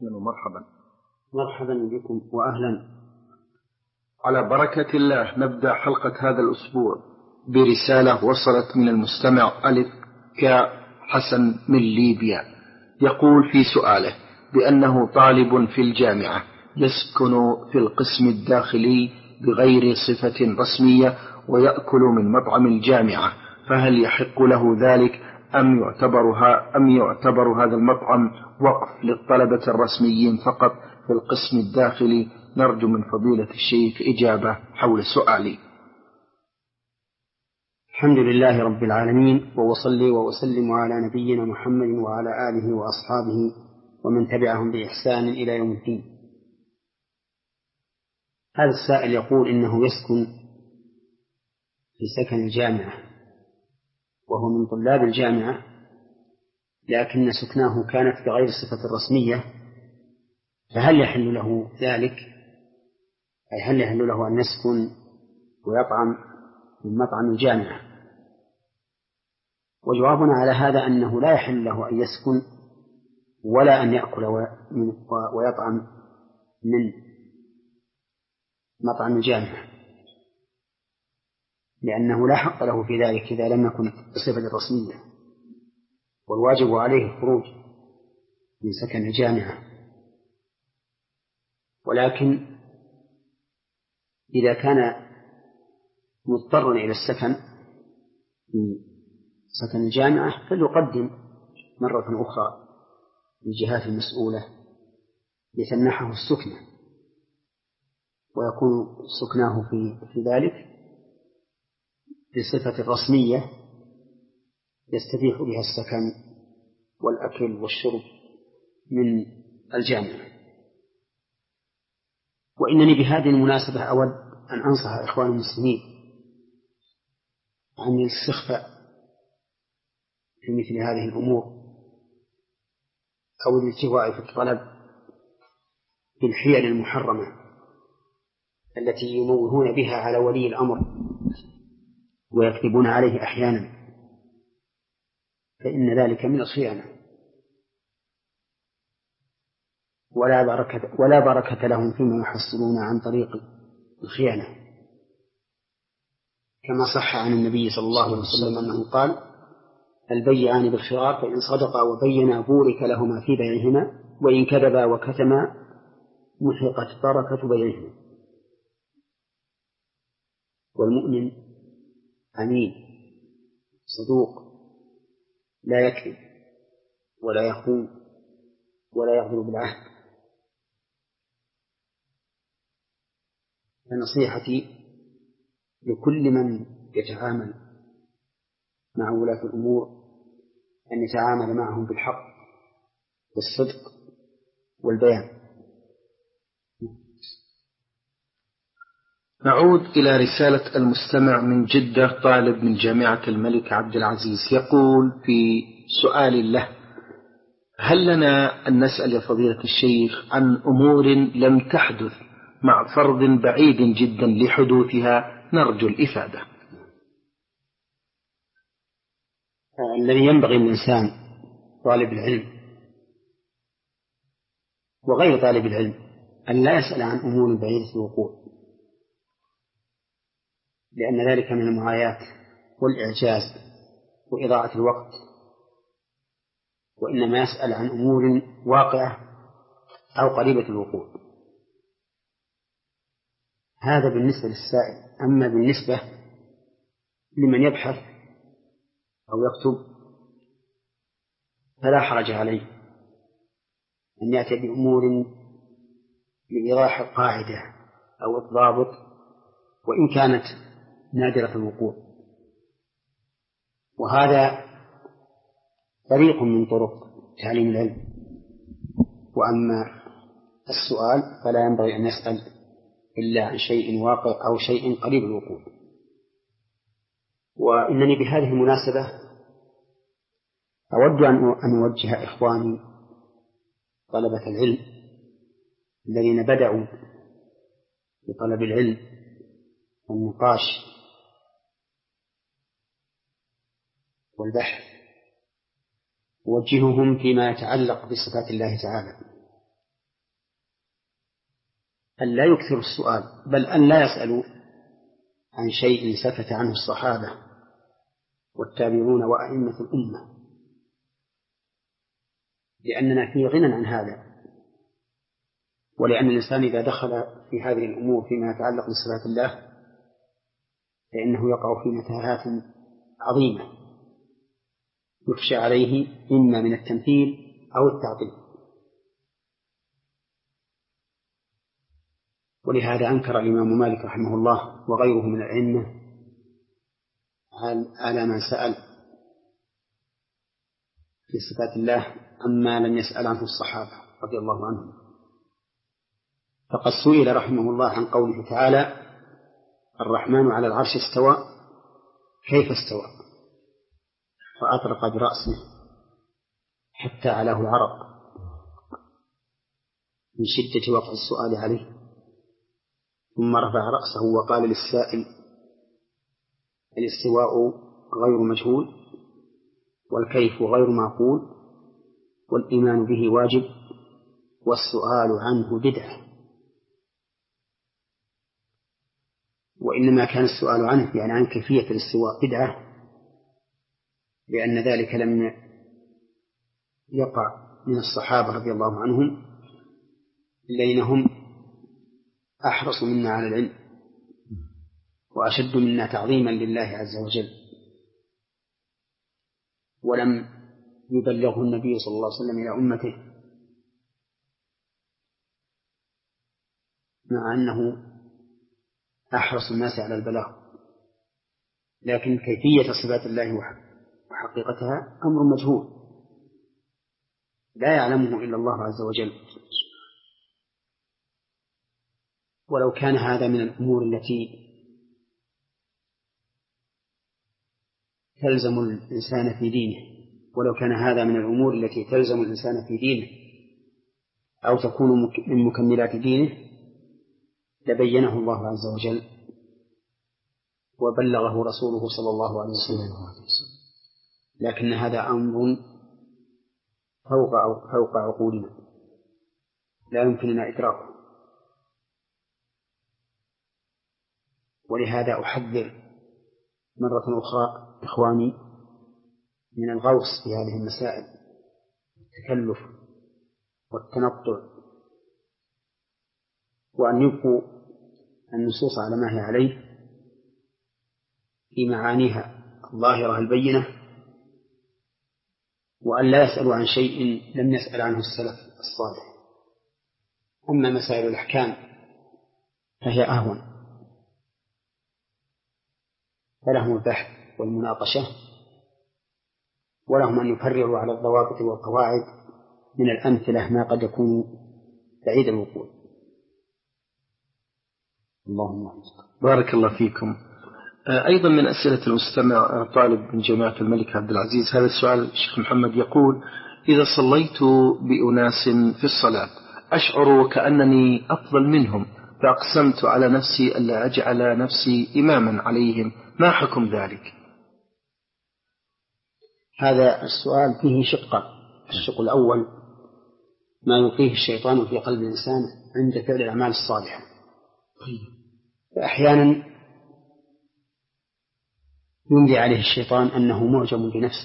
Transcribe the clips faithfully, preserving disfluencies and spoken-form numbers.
مرحبا. مرحبا بكم وأهلا. على بركة الله نبدأ حلقة هذا الأسبوع برسالة وصلت من المستمع ألف كا حسن من ليبيا، يقول في سؤاله بأنه طالب في الجامعة يسكن في القسم الداخلي بغير صفة رسمية ويأكل من مطعم الجامعة، فهل يحق له ذلك أم يعتبرها أم يعتبر هذا المطعم وقف للطلبة الرسميين فقط في القسم الداخلي؟ نرجو من فضيلة الشيخ إجابة حول سؤالي. الحمد لله رب العالمين، وأصلي وأسلم على نبينا محمد وعلى آله وأصحابه ومن تبعهم بإحسان إلى يوم الدين. هذا السائل يقول إنه يسكن في سكن الجامعة وهو من طلاب الجامعة، لكن سكناه كانت بغير الصفة الرسمية، فهل يحل له ذلك؟ أي هل يحل له أن يسكن ويطعم من مطعم الجامعة؟ وجوابنا على هذا أنه لا يحل له أن يسكن ولا أن يأكل ويطعم من مطعم الجامعة، لأنه لا حق له في ذلك إذا لم يكن بصفة رسمية، والواجب عليه الخروج من سكن الجامعة. ولكن إذا كان مضطرا إلى السكن في سكن الجامعة فليقدم مرة أخرى للجهات المسؤولة لتمنحه السكنة، ويكون سكناه في, في ذلك بصفة رسمية يستبيح بها السكن والأكل والشرب من الجامعة. وإنني بهذه المناسبة أود أن أنصح إخوان المسلمين عن الاستخفاء في مثل هذه الأمور أو الالتواء في الطلب بالحيل المحرمة التي يموهون بها على ولي الأمر ويكذبون عليه أحيانا، فإن ذلك من الخيانة، ولا بركة, ولا بركة لهم فيما يحصلون عن طريق الخيانة، كما صح عن النبي صلى الله عليه وسلم أنه قال: البيعان بالخيار فإن صدقا وبينا بورك لهما في بيعهما وإن كذبا وكتما محقت بركة بيعهما. والمؤمن أمين صدوق لا يكذب ولا يخون ولا يغدر بالعهد. فنصيحتي لكل من يتعامل مع ولاة الأمور أن يتعامل معهم بالحق والصدق والبيان. نعود إلى رسالة المستمع من جدة، طالب من جامعة الملك عبد العزيز، يقول في سؤال له: هل لنا أن نسأل يا فضيلة الشيخ عن أمور لم تحدث مع فرض بعيد جدا لحدوثها؟ نرجو الإفادة. الذي ينبغي الإنسان طالب العلم وغير طالب العلم أن لا يسأل عن أمور بعيدة الوقوع، لأن ذلك من المعايات والإعجاز وإضاعة الوقت، وإنما يسأل عن أمور واقعة أو قريبة الوقوع. هذا بالنسبة للسائل. أما بالنسبة لمن يبحث أو يكتب فلا حرج عليه أن يأتي بأمور لإيضاح القاعدة أو الضابط وإن كانت نادرة الوقوع، وهذا طريق من طرق تعليم العلم. وأما السؤال فلا ينبغي أن يسأل إلا عن شيء واقع أو شيء قريب الوقوع. وإنني بهذه المناسبة أود أن أوجه إخواني طلبة العلم الذين بدأوا بطلب العلم والنقاش والبحث، أوجههم فيما يتعلق بصفات الله تعالى أن لا يكثر السؤال، بل أن لا يسألوا عن شيء سكت عنه الصحابة والتابعون وأئمة الأمة، لأننا في غنى عن هذا، ولأن الإنسان إذا دخل في هذه الأمور فيما يتعلق بصفات الله فإنه يقع في متاهات عظيمة يخشى عليه إما من التمثيل أو التعطيل. ولهذا أنكر الإمام مالك رحمه الله وغيره من الأئمة على من سأل في صفات الله عما لم يسأل عنه الصحابة رضي الله عنهم. فقد سئل رحمه الله عن قوله تعالى: الرحمن على العرش استوى، كيف استوى؟ فأطرق برأسه حتى علاه العرق من شدة وقع السؤال عليه، ثم رفع رأسه وقال للسائل: الاستواء غير مجهول، والكيف غير معقول، والإيمان به واجب، والسؤال عنه بدعة. وإنما كان السؤال عنه يعني عن كيفية الاستواء بدعة، لأن ذلك لم يقع من الصحابة رضي الله عنهم الذين هم أحرص منا على العلم وأشد منا تعظيما لله عز وجل، ولم يبلغه النبي صلى الله عليه وسلم إلى أمته، مع أنه أحرص الناس على البلاغ. لكن كيفية صفات الله وحقيقتها أمر مجهول لا يعلمه إلا الله عز وجل. ولو كان هذا من الأمور التي تلزم الإنسان في دينه ولو كان هذا من الأمور التي تلزم الإنسان في دينه أو تكون من مكملات دينه لبينه الله عز وجل وبلغه رسوله صلى الله عليه وسلم. لكن هذا أمر فوق فوق عقولنا لا يمكننا إدراكه. ولهذا أحذر مرة أخرى إخواني من الغوص في هذه المسائل، التكلف والتنطع، وأن يبقوا النصوص على ما هي عليه في معانيها الظاهرة البينة، وأن لا يسألوا عن شيء لم يسأل عنه السلف الصالح. أما مسائل الأحكام فهي أهون، فلهم البحث والمناقشة، ولهم أن يفرعوا على الضوابط والقواعد من الأمثلة ما قد يكون بعيد الوقوع. اللهم بارك الله فيكم. أيضا من أسئلة المستمع طالب من جامعة الملك عبد العزيز هذا السؤال الشيخ محمد يقول: إذا صليت بأناس في الصلاة أشعر وكأنني أفضل منهم، فأقسمت على نفسي ألا أجعل نفسي إماما عليهم، ما حكم ذلك؟ هذا السؤال فيه شقة. الشق الأول ما يلقيه الشيطان في قلب الإنسان عند فعل الأعمال الصالحة، فأحيانا يملي عليه الشيطان أنه معجب بنفسه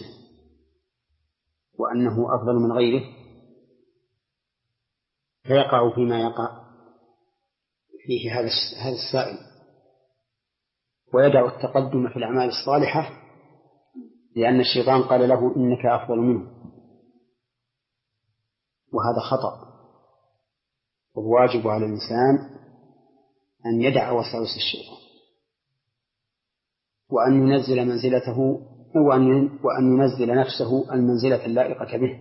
وأنه أفضل من غيره، فيقع فيما يقع فيه هذا هذا السائل، ويدع التقدم في الأعمال الصالحة لأن الشيطان قال له إنك أفضل منه، وهذا خطأ. والواجب على الإنسان أن يدع وساوس الشيطان وأن ينزل منزلته وأن ينزل نفسه المنزلة اللائقة به.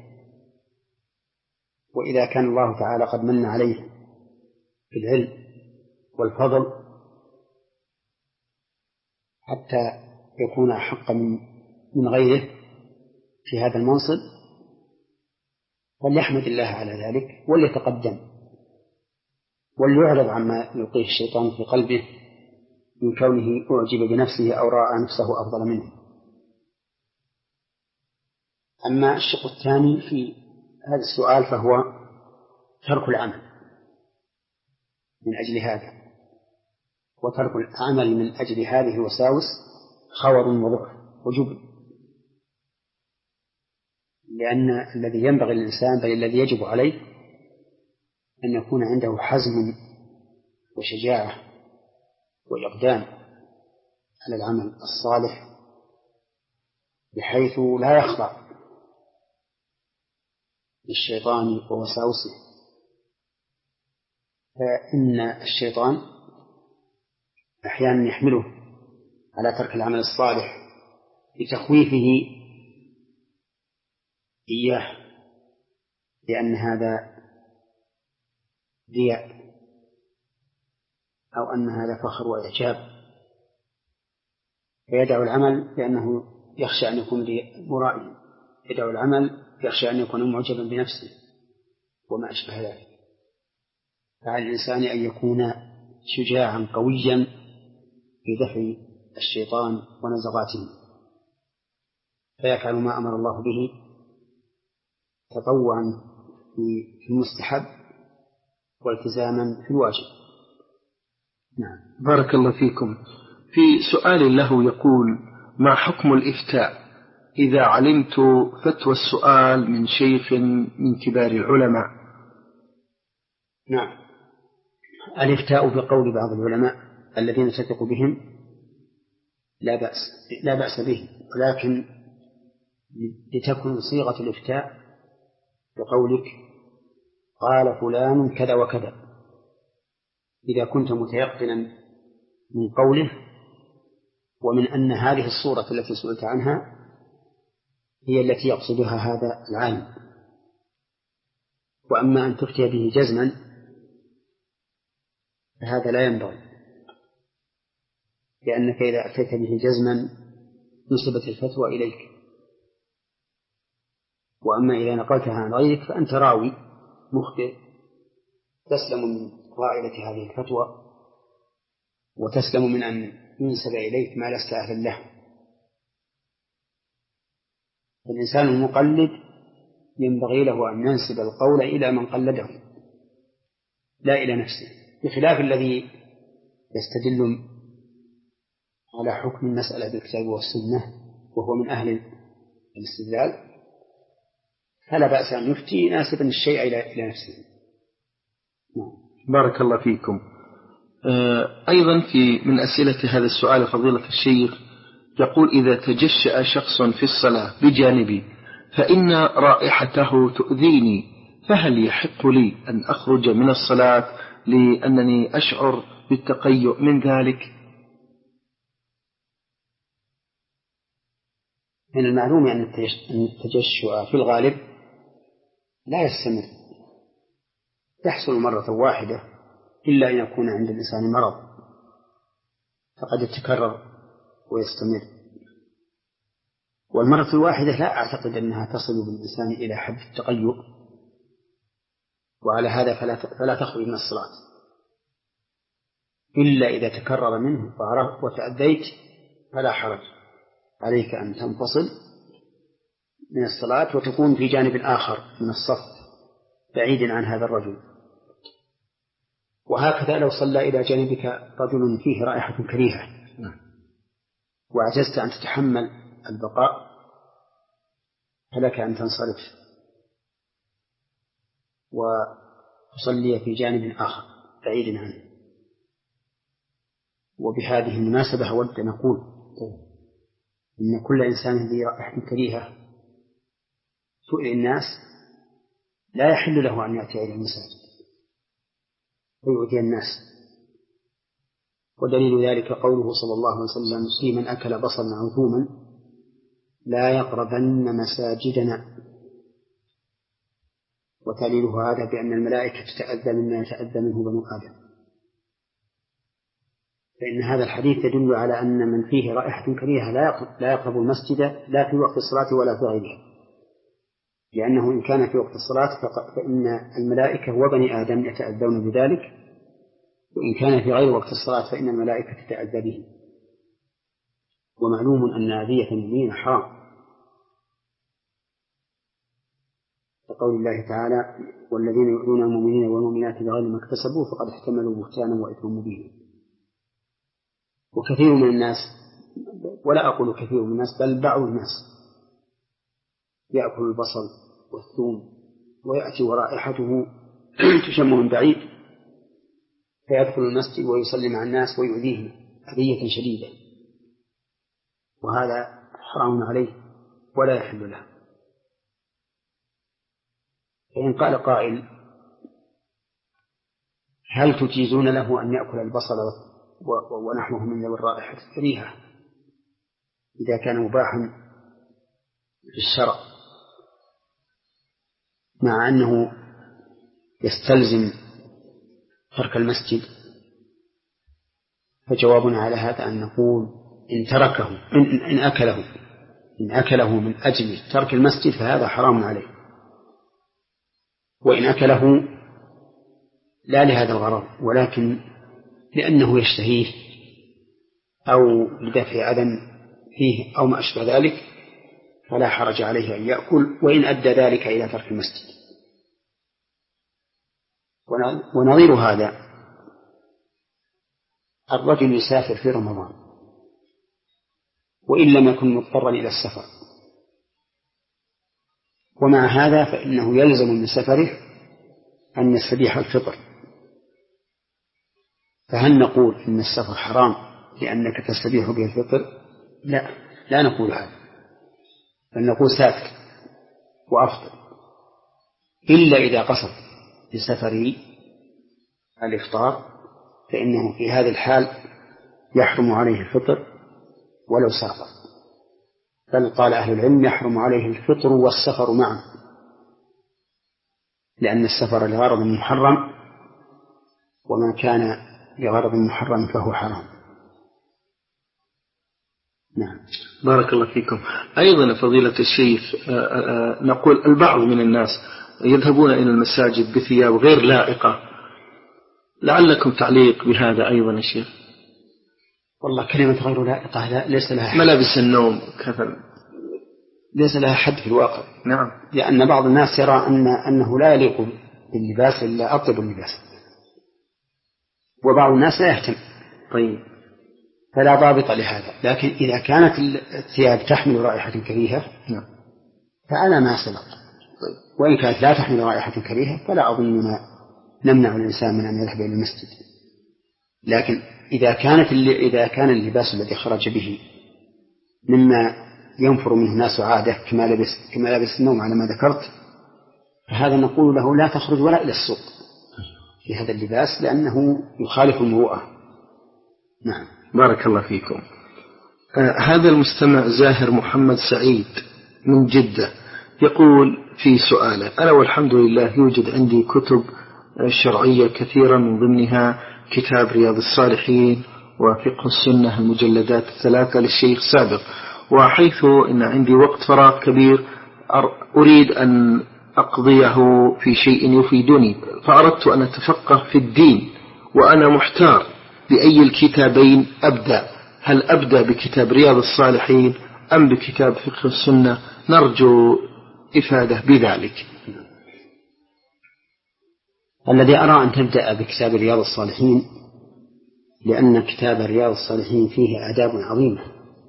وإذا كان الله تعالى قد من عليه في العلم والفضل حتى يكون أحق من غيره في هذا المنصب، فليحمد الله على ذلك وليتقدم وليعرض عما يلقيه الشيطان في قلبه من كونه أعجب بنفسه أو رأى نفسه أفضل منه. أما الشق الثاني في هذا السؤال فهو ترك العمل من أجل هذا، وترك العمل من أجل هذه الوساوس خور وضعف وجبن، لأن الذي ينبغي للإنسان بل الذي يجب عليه أن يكون عنده حزم وشجاعة وإقدام على العمل الصالح بحيث لا يخضع للشيطان ووساوسه، فإن الشيطان أحيانا يحمله على ترك العمل الصالح لتخويفه إياه، لأن هذا رياء أو أن هذا فخر وإعجاب، فيدع العمل لأنه يخشى أن يكون مرائيا، يدع العمل يخشى أن يكون معجبا بنفسه وما أشبه ذلك. فعلى الإنسان أن يكون شجاعا قويا في دفع الشيطان ونزغاته، فيفعل ما أمر الله به تطوعا في المستحب والتزاما في الواجب. نعم. بارك الله فيكم. في سؤال له يقول: ما حكم الإفتاء إذا علمت فتوى السؤال من شيخ من كبار العلماء؟ نعم، الإفتاء بقول بعض العلماء الذين تثق بهم لا بأس لا بأس به، ولكن لتكن صيغة الإفتاء بقولك قال فلان كذا وكذا، إذا كنت متيقنا من قوله ومن أن هذه الصورة التي سئلت عنها هي التي يقصدها هذا العالم. وأما أن تفتي به جزما فهذا لا ينبغي، لأنك إذا أتيت به جزما نسبت الفتوى إليك، وأما إذا نقلتها عن غيرك فأنت راوي مخطئ تسلم من قاعدة هذه الفتوى وتسلم من أن ينسب إليك ما لست أهلا له. الإنسان المقلد ينبغي له أن ينسب القول إلى من قلده لا إلى نفسه، بخلاف الذي يستدل على حكم المسألة بالكتاب والسنة وهو من أهل الاستدلال، فلا بأس أن يفتي ناسبا الشيء إلى نفسه. بارك الله فيكم. أيضا في من أسئلة هذا السؤال فضيلة الشيخ يقول: إذا تجشأ شخص في الصلاة بجانبي فإن رائحته تؤذيني، فهل يحق لي أن أخرج من الصلاة لأنني أشعر بالتقيؤ من ذلك؟ من المعلوم أن التجشؤ في الغالب لا يستمر، يحصل مرة واحدة إلا أن يكون عند الإنسان مرض فقد يتكرر ويستمر، والمرة الواحدة لا أعتقد أنها تصل بالإنسان إلى حد التقيؤ، وعلى هذا فلا فلا تخرج من الصلاة إلا إذا تكرر منه وتأذيت فلا حرج عليك أن تنفصل من الصلاة وتكون في جانب آخر من الصف بعيد عن هذا الرجل. وهكذا لو صلى إلى جانبك رجل فيه رائحة كريهة وعجزت أن تتحمل البقاء فلك أن تنصرف وتصلي في جانب آخر بعيد عنه. وبهذه المناسبة أود أن أقول إن كل إنسان ذي رائحة كريهة تؤذي الناس لا يحل له أن يأتي إلى المساجد ويؤذي الناس، ودليل ذلك قوله صلى الله عليه وسلم في من أكل بصلا أو ثوما: لا يقربن مساجدنا. وتعليله هذا بأن الملائكة تتأذى مما يتأذى منه بنو آدم، فإن هذا الحديث يدل على أن من فيه رائحة كريهة لا يقرب المسجد لا في وقت الصلاة ولا في غيرها، لأنه إن كان في وقت الصلاة فإن الملائكة وبني آدم يتأذون بذلك، وإن كان في غير وقت الصلاة فإن الملائكة تتأذى به. ومعلوم أن أذية المؤمنين حرام، كقول الله تعالى: والذين يؤذون المؤمنين والمؤمنات بغير ما اكتسبوا فقد احتملوا بهتانا وإثما مبينا. وكثير من الناس، ولا أقول كثير من الناس بل بعض الناس، يأكل البصل والثوم ويأتي ورائحته تشم من بعيد فيدخل المسجد ويصلي مع الناس ويؤذيهم أذية شديدة، وهذا حرام عليه ولا يحل له. فإن قال قائل: هل تجيزون له أن يأكل البصل ونحوه من ذوي الرائحة الكريهة إذا كان مباحا في الشرع مع أنه يستلزم ترك المسجد؟ فجوابنا على هذا أن نقول: إن تركه إن, إن أكله إن أكله من أجل ترك المسجد فهذا حرام عليه، وإن أكله لا لهذا الغرض ولكن لأنه يشتهيه أو لدفع أذى فيه أو ما أشبه ذلك فلا حرج عليه أن يأكل، وإن أدى ذلك إلى ترك المسجد. ونظير هذا الرجل يسافر في رمضان وإن لم يكن مضطرا إلى السفر، ومع هذا فإنه يلزم من سفره أن يستبيح الفطر، فهل نقول إن السفر حرام لأنك تستبيح به الفطر؟ لا، لا نقول هذا، بل نقول سافر وأفطر، إلا إذا قصد بسفره الإفطار فإنه في هذه الحال يحرم عليه الفطر ولو سافر، بل قال أهل العلم يحرم عليه الفطر والسفر معا، لأن السفر لغرض محرم، وما كان لغرض محرم فهو حرام. نعم. بارك الله فيكم. أيضا فضيلة الشيخ، نقول البعض من الناس يذهبون إلى المساجد بثياب غير لائقة، لعلكم تعليق بهذا أيضا يا شيخ؟ والله كلمة غير لائقة لا ليس لها حد. ملابس النوم كذا ليس لها حد في الواقع. نعم. لأن بعض الناس يرى أن أنه لا يليق باللباس إلا أطيب اللباس، وبعض الناس لا يهتم. طيب. فلا ضابط لهذا، لكن إذا كانت الثياب تحمل رائحة كريهة نعم. فأنا ما سبق. طيب. وإن كانت لا تحمل رائحة كريهة فلا أظننا نمنع الإنسان من أن يذهب إلى المسجد، لكن إذا كانت إذا كان اللباس الذي خرج به مما ينفر منه الناس عادة كما لبس كما لبس النوم على ما ذكرت، فهذا نقول له لا تخرج ولا إلى السوق في هذا اللباس لأنه يخالف المروءة. نعم. بارك الله فيكم. آه هذا المستمع زاهر محمد سعيد من جدة يقول في سؤاله: أنا والحمد لله يوجد عندي كتب شرعية كثيرا، من ضمنها كتاب رياض الصالحين وفقه السنة المجلدات الثلاثة للشيخ سابق، وحيث إن عندي وقت فراغ كبير أريد أن أقضيه في شيء يفيدني، فأردت أن أتفقه في الدين وأنا محتار بأي الكتابين أبدأ، هل أبدأ بكتاب رياض الصالحين أم بكتاب فقه السنة؟ نرجو إفادة بذلك. الذي أرى أن تبدأ بكتاب رياض الصالحين، لأن كتاب رياض الصالحين فيه آداب عظيمة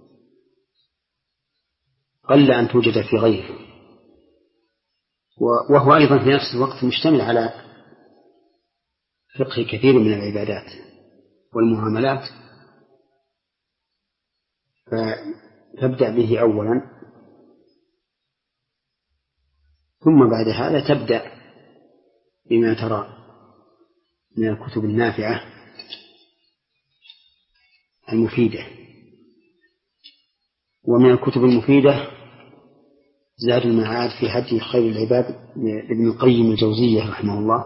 قل أن توجد في غيره، وهو أيضا في نفس الوقت مشتمل على فقه كثير من العبادات والمعاملات، فتبدأ به أولا، ثم بعد هذا تبدأ بما ترى من الكتب النافعة المفيدة. ومن الكتب المفيدة زاد المعاد في هدي خير العباد لابن القيم الجوزية رحمه الله،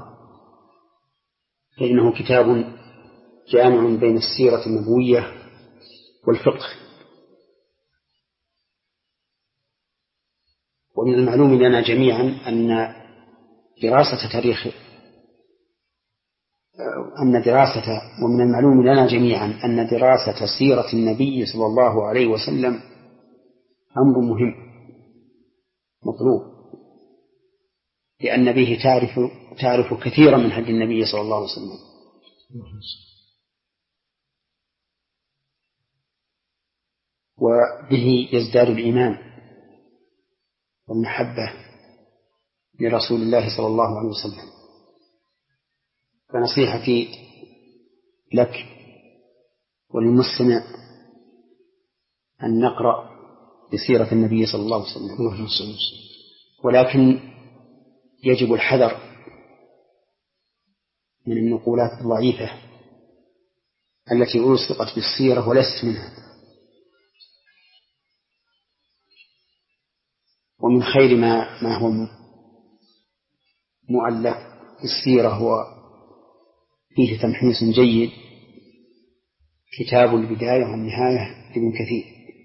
فإنه كتاب جامع بين السيرة النبوية والفقه. ومن المعلوم لنا جميعا أن دراسة تاريخ أن دراسة ومن المعلوم لنا جميعا أن دراسة سيرة النبي صلى الله عليه وسلم أمر مهم مطلوب، لأن به تعرف تعرف كثيرا من هدي النبي صلى الله عليه وسلم. وبه يزداد الإيمان والمحبة لرسول الله صلى الله عليه وسلم. فنصيحتي لك وللمستمع أن نقرأ بسيرة النبي صلى الله عليه وسلم، ولكن يجب الحذر من النقولات الضعيفة التي ألصقت بالسيرة ولست منها. ومن خير ما ما هو مؤلف في السيرة هو فيه تمحيص جيد كتاب البداية والنهاية لابن كثير،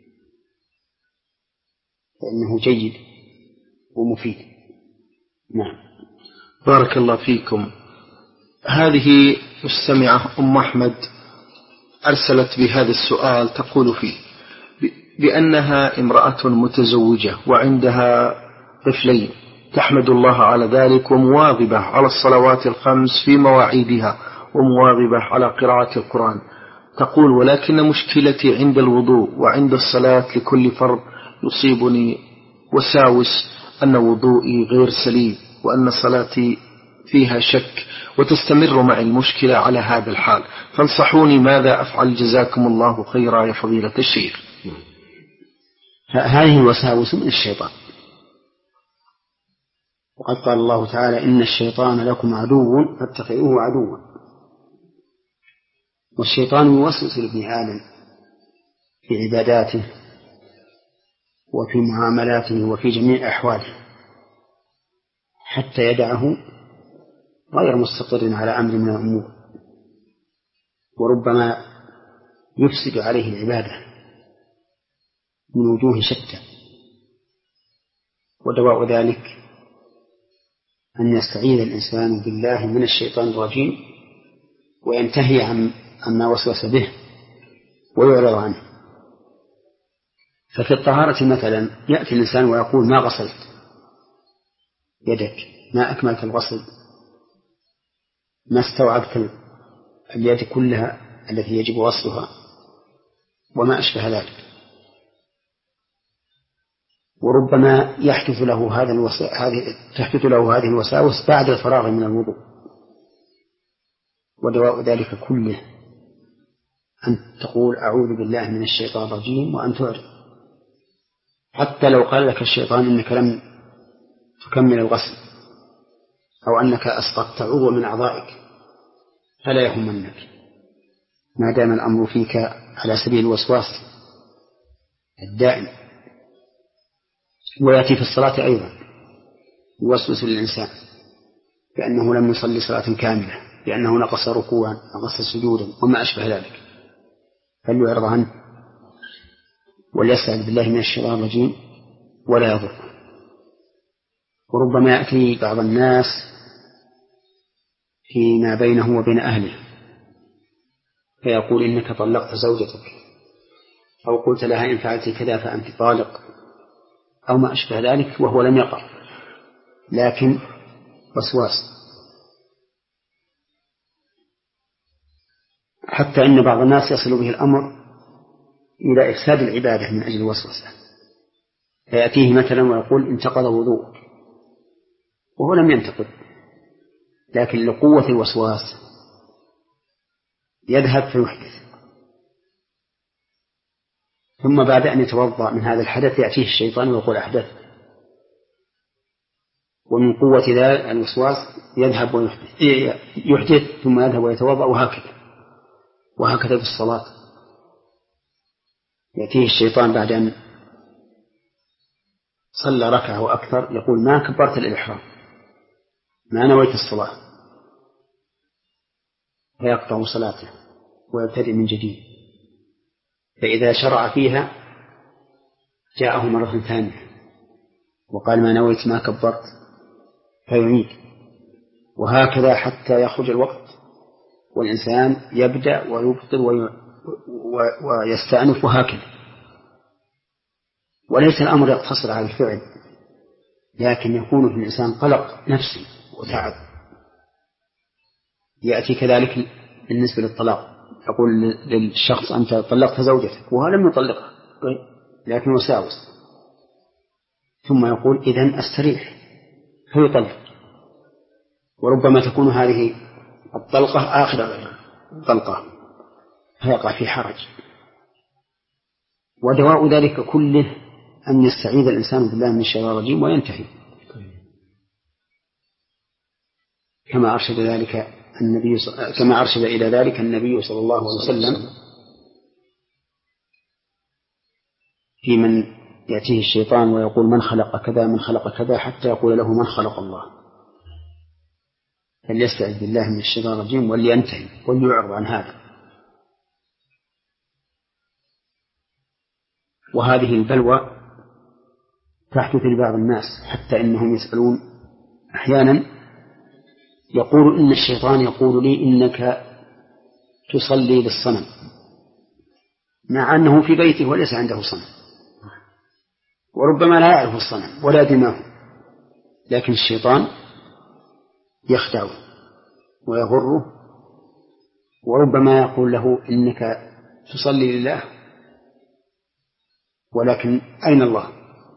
فإنه جيد ومفيد. نعم. بارك الله فيكم. هذه مستمعة أم أحمد أرسلت بهذا السؤال، تقول فيه بأنها امرأة متزوجة وعندها طفلين، تحمد الله على ذلك ومواظبة على الصلوات الخمس في مواعيدها ومواظبة على قراءة القرآن. تقول ولكن مشكلتي عند الوضوء وعند الصلاة لكل فرض يصيبني وساوس أن وضوئي غير سليم وأن صلاتي فيها شك، وتستمر معي المشكلة على هذا الحال، فانصحوني ماذا أفعل جزاكم الله خيرا يا فضيلة الشيخ. هذه الوساوس من الشيطان، وقد قال الله تعالى إن الشيطان لكم عدو فاتخذوه عدوا. والشيطان يوسوس لابن آدم في عباداته وفي معاملاته وفي جميع أحواله حتى يدعه غير مستقر على أمر من الأمور، وربما يفسد عليه العبادة من وجوه شتى. ودواء ذلك أن يستعيذ الإنسان بالله من الشيطان الرجيم وينتهي عن عما وسوس به ويعرض عنه. ففي الطهارة مثلا يأتي الإنسان ويقول ما غسلت يدك، ما أكملت الغسل، ما استوعبت اليد كلها التي يجب غسلها، وما أشبه ذلك. وربما يحدث له هذا الوس... هذه تحدث له هذه الوساوس بعد الفراغ من الوضوء. ودواء ذلك كله أن تقول أعوذ بالله من الشيطان الرجيم وأن تعرض، حتى لو قال لك الشيطان إنك لم تكمل الغسل أو أنك أسقطت عضوا من أعضائك فلا يهمنك ما دام الأمر فيك على سبيل الوسواس الدائم. ويأتي في الصلاة أيضا يوسوس للإنسان بأنه لم يصلي صلاة كاملة، لأنه نقص ركوعا نقص سجودا وما أشبه ذلك، فليعرض عنه وليستعذ بالله من الشيطان الرجيم ولا يضر. وربما يأتي بعض الناس فيما بينه وبين أهله فيقول إنك طلقت زوجتك أو قلت لها إن فعلت كذا فأنت طالق أو ما أشبه ذلك، وهو لم يقع لكن وسواس. حتى إن بعض الناس يصل به الأمر إلى إفساد العبادة من أجل الوسوسة، فيأتيه مثلا ويقول انتقض وضوء وهو لم ينتقض، لكن لقوة الوسواس يذهب فيحدث، ثم بعد أن يتوضأ من هذا الحدث يأتيه الشيطان ويقول أحدث، ومن قوة ذلك الوسواس يذهب ويحدث يحدث ثم يذهب ويتوضأ، وهكذا وهكذا في الصلاة. يأتيه الشيطان بعد أن صلى ركعة وأكثر يقول ما كبرت الإحرام ما نويت الصلاة، فيقطع صلاته ويبتدئ من جديد. فإذا شرع فيها جاءه مرة ثانية وقال ما نويت ما كبرت فيعيد، وهكذا حتى يخرج الوقت والإنسان يبدأ ويبطل ويستأنف وهكذا. وليس الأمر يقتصر على الفعل، لكن يكون في الإنسان قلق نفسي وتعب. يأتي كذلك بالنسبة للطلاق، يقول للشخص أنت طلقت زوجتك وهو لم يطلقها لكن وساوس، ثم يقول إذن أستريح فيطلق، وربما تكون هذه الطلقة آخر طلقة فيقع في حرج. ودواء ذلك كله أن يستعيذ الإنسان بالله من الشيطان الرجيم وينتهي، كما أرشد ذلك النبي كما أرشد إلى ذلك النبي صلى الله عليه وسلم في من يأتيه الشيطان ويقول من خلق كذا من خلق كذا حتى يقول له من خلق الله، فليستعذ بالله من الشيطان الرجيم ولينتهي وليعرض عن هذا. وهذه البلوى تحدث لبعض الناس حتى إنهم يسألون أحيانا، يقول إن الشيطان يقول لي إنك تصلي للصنم، مع أنه في بيته وليس عنده صنم، وربما لا يعرف الصنم ولا دماغه، لكن الشيطان يخدعه ويغره، وربما يقول له إنك تصلي لله ولكن أين الله،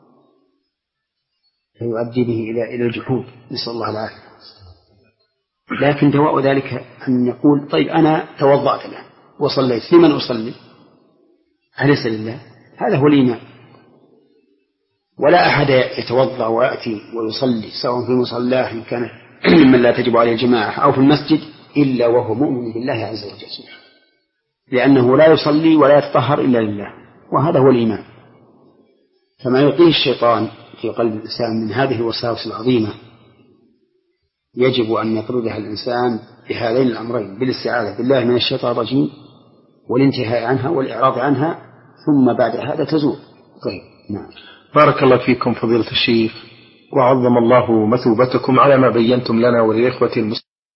فيؤدي به إلى إلى الجحود، نسأل الله العافية. لكن دواء ذلك أن يقول طيب أنا توضأت له وصليت، لمن أصلي؟ أليس لله؟ هذا هو الإيمان. ولا أحد يتوضأ ويأتي ويصلي سواء في مصلاه إن كان ممن لا تجب عليه الجماعة أو في المسجد إلا وهو مؤمن بالله عز وجل، لأنه لا يصلي ولا يتطهر إلا لله، وهذا هو الإيمان. فما يلقيه الشيطان في قلب الإنسان من هذه الوساوس العظيمة يجب أن يطردها الإنسان بهذين الأمرين، بالاستعاذة بالله من الشيطان الرجيم والانتهاء عنها والإعراض عنها، ثم بعد هذا تزول. طيب نعم. بارك الله فيكم فضيلة الشيخ، وعظم الله مثوبتكم على ما بينتم لنا وللإخوة المسلمين.